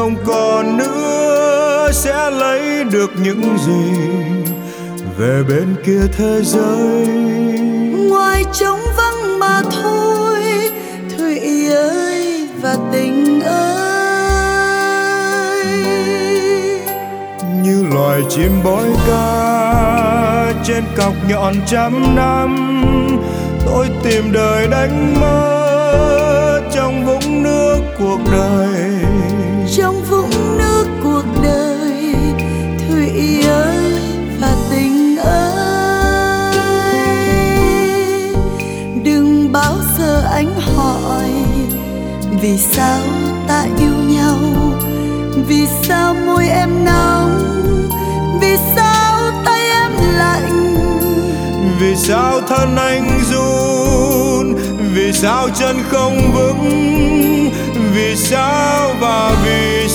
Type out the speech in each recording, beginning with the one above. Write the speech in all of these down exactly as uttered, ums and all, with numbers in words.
không còn nữa sẽ lấy được những gì về bên kia thế giới. Ngoài trống vắng mà thôi, Thủy ơi và tình ơi. Như loài chim bói ca trên cọc nhọn trăm năm, tôi tìm đời đánh mất trong vũng nước cuộc đời. Trong vũng nước cuộc đời, Thủy ơi và tình ơi. Đừng bao giờ anh hỏi vì sao ta yêu nhau, vì sao môi em nóng, vì sao tay em lạnh, vì sao thân anh run, vì sao chân không vững, vì sao và vì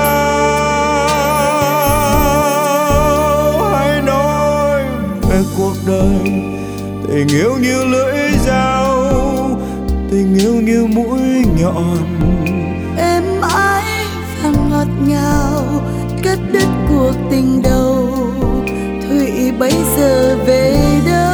sao. Hãy nói về cuộc đời, tình yêu như lưỡi dao, tình yêu như mũi nhọn, êm ái và ngọt ngào, cắt đứt cuộc tình đầu. Thủy bây giờ về đâu?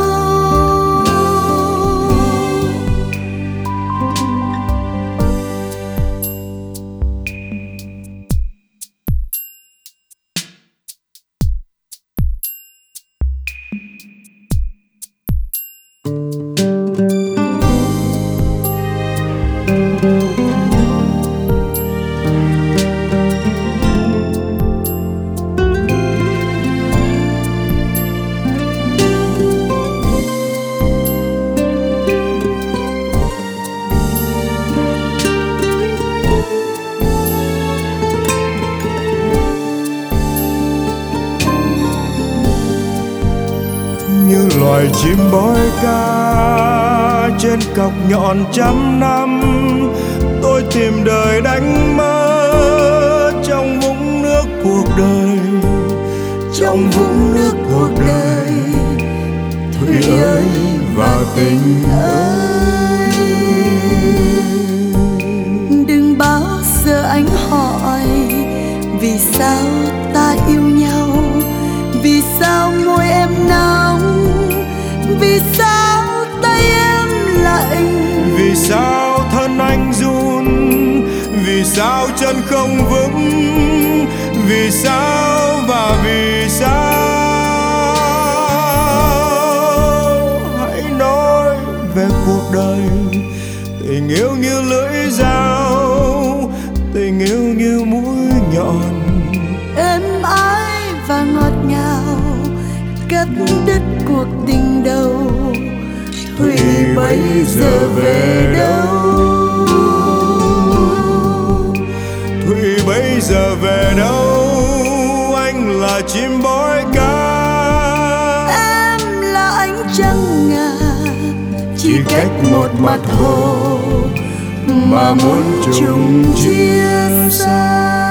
Như loài chim bói ca trên cọc nhọn trăm năm, tôi tìm đời đánh mất trong vũng nước cuộc đời. Trong vũng nước cuộc đời, Thủy ơi và tình ơi. Đừng bao giờ anh hỏi vì sao ta yêu nhau, vì sao môi em nóng, vì sao tay em lạnh, vì sao thân anh run, vì sao chân không vững, vì sao và vì sao. Hãy nói về cuộc đời, tình yêu như lưỡi dao, tình yêu như mũi nhọn, êm ái và ngọt ngào, cắt đứt cuộc tình đầu. Thủy bây giờ về đâu? Thủy bây giờ về đâu? Anh là chim bói ca, em là ánh trăng ngà, chỉ cách một mặt hồ mà muốn chung chia xa.